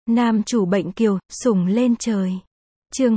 Nam chủ bệnh kiều, sủng lên trời. Chương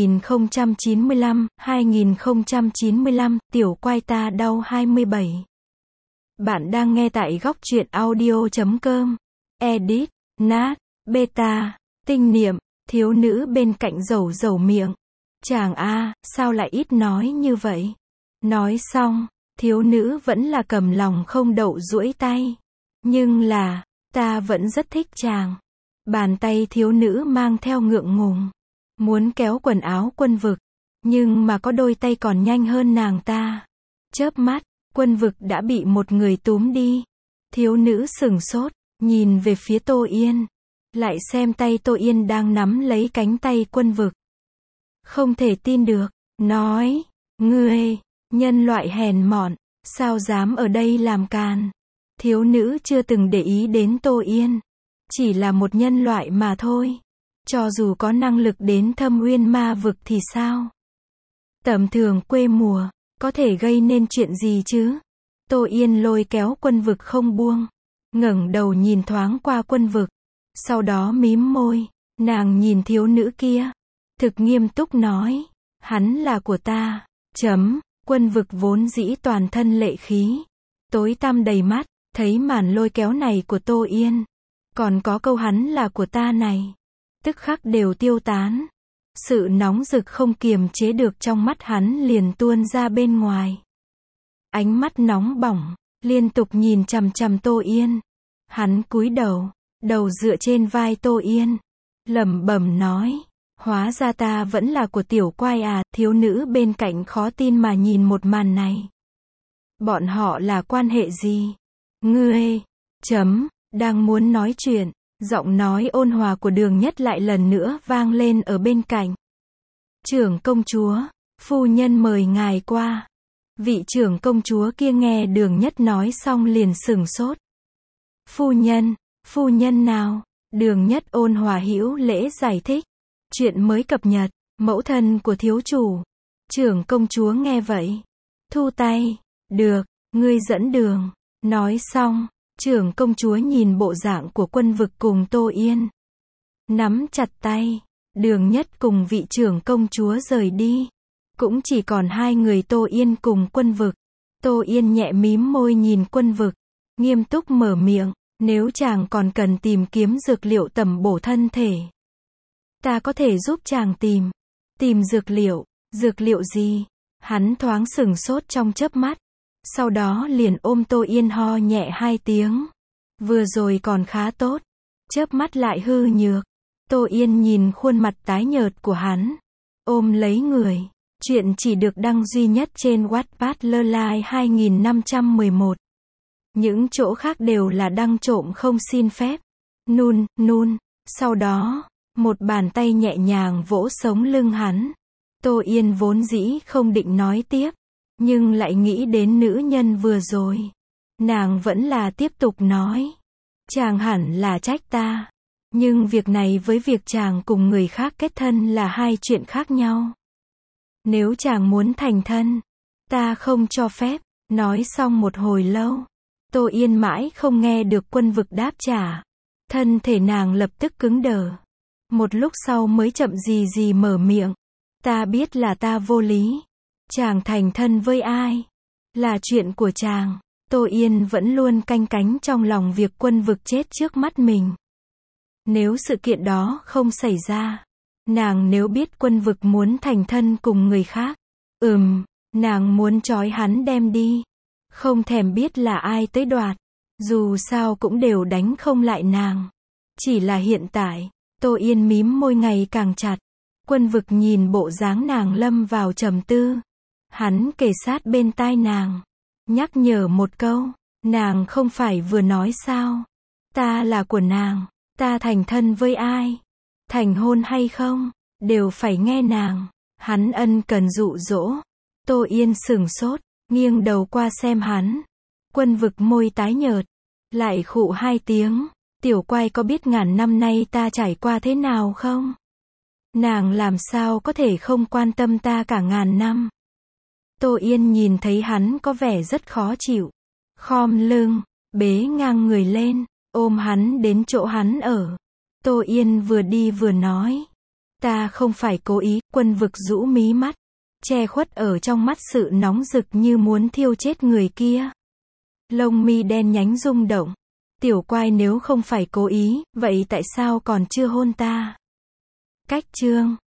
2095, tiểu quai ta đau 27. Bạn đang nghe tại góc truyện audio.com. Edit, Nat, Beta, Tinh Niệm, thiếu nữ bên cạnh dẩu miệng. Chàng a, sao lại ít nói như vậy? Nói xong, thiếu nữ vẫn là cầm lòng không đậu duỗi tay. Nhưng là, ta vẫn rất thích chàng. Bàn tay thiếu nữ mang theo ngượng ngùng. Muốn kéo quần áo Quân Vực. Nhưng mà có đôi tay còn nhanh hơn nàng ta. Chớp mắt, Quân Vực đã bị một người túm đi. Thiếu nữ sửng sốt, nhìn về phía Tô Yên. Lại xem tay Tô Yên đang nắm lấy cánh tay Quân Vực. Không thể tin được, nói, ngươi, nhân loại hèn mọn, sao dám ở đây làm càn. Thiếu nữ chưa từng để ý đến Tô Yên. Chỉ là một nhân loại mà thôi. Cho dù có năng lực đến Thâm Uyên Ma Vực thì sao? Tầm thường quê mùa, có thể gây nên chuyện gì chứ? Tô Yên lôi kéo Quân Vực không buông. Ngẩng đầu nhìn thoáng qua Quân Vực. Sau đó mím môi. Nàng nhìn thiếu nữ kia. Thực nghiêm túc nói. Hắn là của ta. Quân Vực vốn dĩ toàn thân lệ khí. Tối tăm đầy mắt. Thấy màn lôi kéo này của Tô Yên. Còn có câu hắn là của ta này. Tức khắc đều tiêu tán. Sự nóng rực không kiềm chế được trong mắt hắn liền tuôn ra bên ngoài. Ánh mắt nóng bỏng, liên tục nhìn chằm chằm Tô Yên. Hắn cúi đầu, đầu dựa trên vai Tô Yên. Lẩm bẩm nói, hóa ra ta vẫn là của tiểu quai à. Thiếu nữ bên cạnh khó tin mà nhìn một màn này. Bọn họ là quan hệ gì? Ngươi, đang muốn nói chuyện, giọng nói ôn hòa của Đường Nhất lại lần nữa vang lên ở bên cạnh. Trưởng công chúa, phu nhân mời ngài qua. Vị trưởng công chúa kia nghe Đường Nhất nói xong liền sửng sốt. Phu nhân nào? Đường Nhất ôn hòa hữu lễ giải thích. Chuyện mới cập nhật, mẫu thân của thiếu chủ. Trưởng công chúa nghe vậy. Thu tay, được, ngươi dẫn đường. Nói xong. Trưởng công chúa nhìn bộ dạng của Quân Vực cùng Tô Yên. Nắm chặt tay. Đường Nhất cùng vị trưởng công chúa rời đi. Cũng chỉ còn hai người Tô Yên cùng Quân Vực. Tô Yên nhẹ mím môi nhìn Quân Vực. Nghiêm túc mở miệng. Nếu chàng còn cần tìm kiếm dược liệu tẩm bổ thân thể. Ta có thể giúp chàng tìm. Tìm dược liệu. Dược liệu gì? Hắn thoáng sửng sốt trong chớp mắt. Sau đó liền ôm Tô Yên ho nhẹ 2 tiếng. Vừa rồi còn khá tốt. Chớp mắt lại hư nhược. Tô Yên nhìn khuôn mặt tái nhợt của hắn. Ôm lấy người. Chuyện chỉ được đăng duy nhất trên Wattpad Lơ 2511. Những chỗ khác đều là đăng trộm không xin phép. Nun. Sau đó, một bàn tay nhẹ nhàng vỗ sống lưng hắn. Tô Yên vốn dĩ không định nói tiếp. Nhưng lại nghĩ đến nữ nhân vừa rồi. Nàng vẫn là tiếp tục nói. Chàng hẳn là trách ta. Nhưng việc này với việc chàng cùng người khác kết thân là hai chuyện khác nhau. Nếu chàng muốn thành thân, ta không cho phép. Nói xong một hồi lâu. Tô Yên mãi không nghe được Quân Vực đáp trả. Thân thể nàng lập tức cứng đờ. Một lúc sau mới chậm gì mở miệng. Ta biết là ta vô lý. Chàng thành thân với ai? Là chuyện của chàng. Tô Yên vẫn luôn canh cánh trong lòng việc Quân Vực chết trước mắt mình. Nếu sự kiện đó không xảy ra. Nàng nếu biết Quân Vực muốn thành thân cùng người khác. Nàng muốn trói hắn đem đi. Không thèm biết là ai tới đoạt. Dù sao cũng đều đánh không lại nàng. Chỉ là hiện tại, Tô Yên mím môi ngày càng chặt. Quân Vực nhìn bộ dáng nàng lâm vào trầm tư. Hắn kề sát bên tai nàng. Nhắc nhở một câu. Nàng không phải vừa nói sao? Ta là của nàng. Ta thành thân với ai? Thành hôn hay không? Đều phải nghe nàng. Hắn ân cần dụ dỗ. Tô Yên sửng sốt. Nghiêng đầu qua xem hắn. Quân Vực môi tái nhợt. Lại khụ 2 tiếng. Tiểu quai có biết ngàn năm nay ta trải qua thế nào không? Nàng làm sao có thể không quan tâm ta cả ngàn năm? Tô Yên nhìn thấy hắn có vẻ rất khó chịu. Khom lưng, bế ngang người lên, ôm hắn đến chỗ hắn ở. Tô Yên vừa đi vừa nói. Ta không phải cố ý, Quân Vực rũ mí mắt, che khuất ở trong mắt sự nóng rực như muốn thiêu chết người kia. Lông mi đen nhánh rung động. Tiểu Quai nếu không phải cố ý, vậy tại sao còn chưa hôn ta? Cách chương